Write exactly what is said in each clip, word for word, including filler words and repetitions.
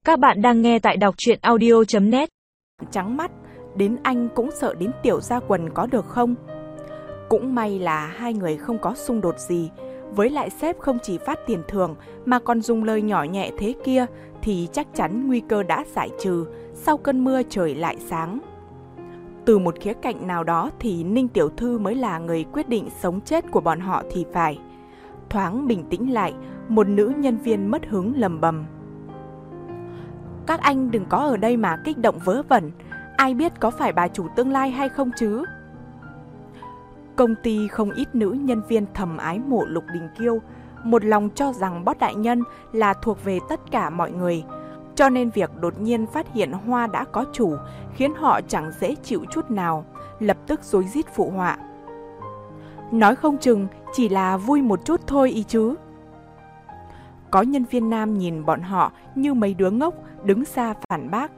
Các bạn đang nghe tại đọc truyện audio chấm net. Trắng mắt, đến anh cũng sợ đến tiểu gia quần có được không? Cũng may là hai người không có xung đột gì. Với lại sếp không chỉ phát tiền thưởng mà còn dùng lời nhỏ nhẹ thế kia thì chắc chắn nguy cơ đã giải trừ, sau cơn mưa trời lại sáng. Từ một khía cạnh nào đó thì Ninh tiểu thư mới là người quyết định sống chết của bọn họ thì phải. Thoáng bình tĩnh lại, một nữ nhân viên mất hứng lầm bầm. Các anh đừng có ở đây mà kích động vớ vẩn, ai biết có phải bà chủ tương lai hay không chứ? Công ty không ít nữ nhân viên thầm ái mộ Lục Đình Kiêu, một lòng cho rằng boss đại nhân là thuộc về tất cả mọi người. Cho nên việc đột nhiên phát hiện hoa đã có chủ khiến họ chẳng dễ chịu chút nào, lập tức rối rít phụ họa. Nói không chừng chỉ là vui một chút thôi ý chứ. Có nhân viên nam nhìn bọn họ như mấy đứa ngốc, đứng xa phản bác.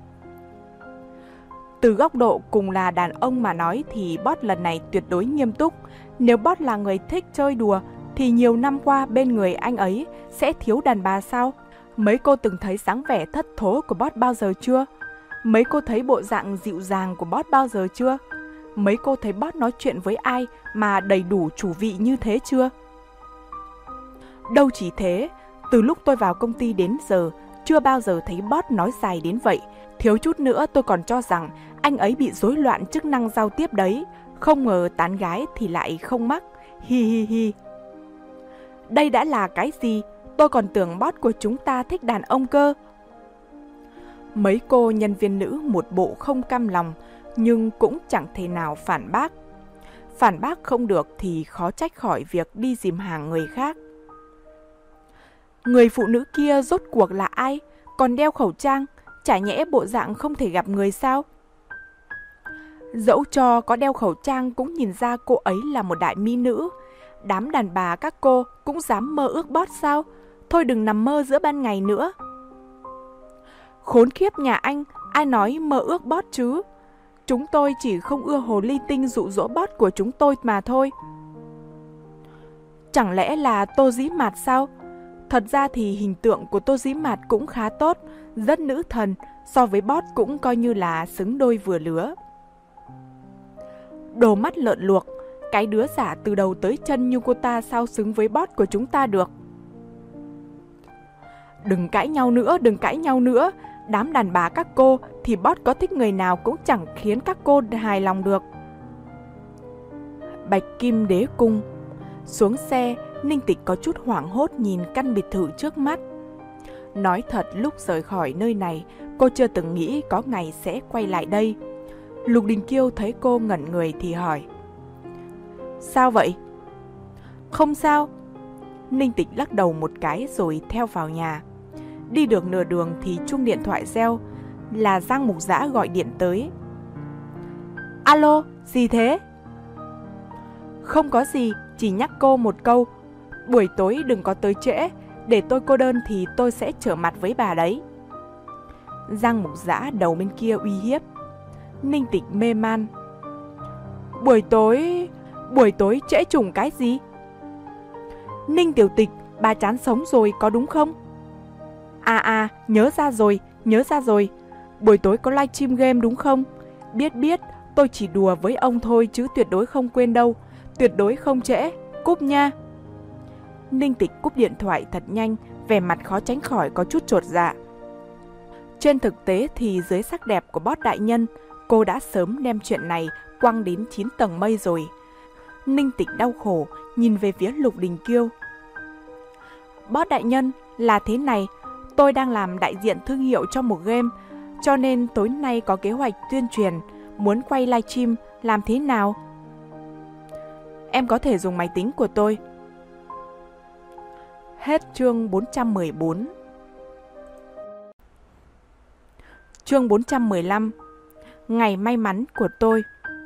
Từ góc độ cùng là đàn ông mà nói thì boss lần này tuyệt đối nghiêm túc. Nếu boss là người thích chơi đùa thì nhiều năm qua bên người anh ấy sẽ thiếu đàn bà sao? Mấy cô từng thấy dáng vẻ thất thố của boss bao giờ chưa? Mấy cô thấy bộ dạng dịu dàng của boss bao giờ chưa? Mấy cô thấy boss nói chuyện với ai mà đầy đủ chủ vị như thế chưa? Đâu chỉ thế, từ lúc tôi vào công ty đến giờ, chưa bao giờ thấy boss nói dài đến vậy. Thiếu chút nữa tôi còn cho rằng anh ấy bị rối loạn chức năng giao tiếp đấy. Không ngờ tán gái thì lại không mắc. Hi hi hi. Đây đã là cái gì? Tôi còn tưởng boss của chúng ta thích đàn ông cơ. Mấy cô nhân viên nữ một bộ không cam lòng, nhưng cũng chẳng thể nào phản bác. Phản bác không được thì khó trách khỏi việc đi dìm hàng người khác. Người phụ nữ kia rốt cuộc là ai? Còn đeo khẩu trang, chả nhẽ bộ dạng không thể gặp người sao? Dẫu cho có đeo khẩu trang cũng nhìn ra cô ấy là một đại mỹ nữ. Đám đàn bà các cô cũng dám mơ ước boss sao? Thôi đừng nằm mơ giữa ban ngày nữa. Khốn khiếp nhà anh, ai nói mơ ước boss chứ? Chúng tôi chỉ không ưa hồ ly tinh dụ dỗ boss của chúng tôi mà thôi. Chẳng lẽ là Tô Dĩ Mạt sao? Thật ra thì hình tượng của Tô Dĩ Mạt cũng khá tốt, rất nữ thần, so với boss cũng coi như là xứng đôi vừa lứa. Đồ mắt lợn luộc, cái đứa giả từ đầu tới chân như cô ta sao xứng với boss của chúng ta được? Đừng cãi nhau nữa, đừng cãi nhau nữa. Đám đàn bà các cô thì boss có thích người nào cũng chẳng khiến các cô hài lòng được. Bạch Kim Đế Cung. Xuống xe, Ninh Tịch có chút hoảng hốt nhìn căn biệt thự trước mắt. Nói thật, lúc rời khỏi nơi này, cô chưa từng nghĩ có ngày sẽ quay lại đây. Lục Đình Kiêu thấy cô ngẩn người thì hỏi. Sao vậy? Không sao. Ninh Tịch lắc đầu một cái rồi theo vào nhà. Đi được nửa đường thì chuông điện thoại reo, là Giang Mục Dã gọi điện tới. Alo, gì thế? Không có gì, chỉ nhắc cô một câu. Buổi tối đừng có tới trễ, để tôi cô đơn thì tôi sẽ trở mặt với bà đấy. Giang Mục Dã đầu bên kia uy hiếp. Ninh Tịch mê man. Buổi tối... buổi tối trễ trùng cái gì? Ninh Tiểu Tịch, bà chán sống rồi có đúng không? À à, nhớ ra rồi, nhớ ra rồi. Buổi tối có livestream game đúng không? Biết biết, tôi chỉ đùa với ông thôi chứ tuyệt đối không quên đâu. Tuyệt đối không trễ, cúp nha. Ninh Tịch cúp điện thoại thật nhanh, vẻ mặt khó tránh khỏi có chút chột dạ. Trên thực tế thì dưới sắc đẹp của boss đại nhân, cô đã sớm đem chuyện này quăng đến chín tầng mây rồi. Ninh Tịch đau khổ nhìn về phía Lục Đình Kiêu. Boss đại nhân, là thế này, tôi đang làm đại diện thương hiệu cho một game, cho nên tối nay có kế hoạch tuyên truyền, muốn quay livestream, làm thế nào? Em có thể dùng máy tính của tôi. Hết chương bốn trăm mười bốn. Chương bốn trăm mười lăm. Ngày may mắn của tôi.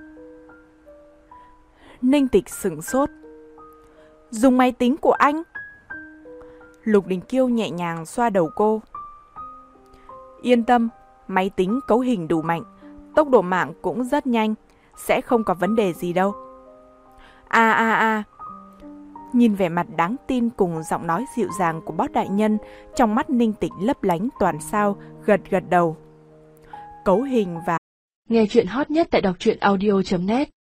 Ninh Tịch sửng sốt. Dùng máy tính của anh? Lục Đình Kiêu nhẹ nhàng xoa đầu cô. Yên tâm, máy tính cấu hình đủ mạnh, tốc độ mạng cũng rất nhanh, sẽ không có vấn đề gì đâu. À à à, Nhìn vẻ mặt đáng tin cùng giọng nói dịu dàng của Bót đại nhân, trong mắt Ninh Tịch lấp lánh toàn sao, gật gật đầu. Cấu Hình và nghe chuyện hot nhất tại đọc truyện audio chấm net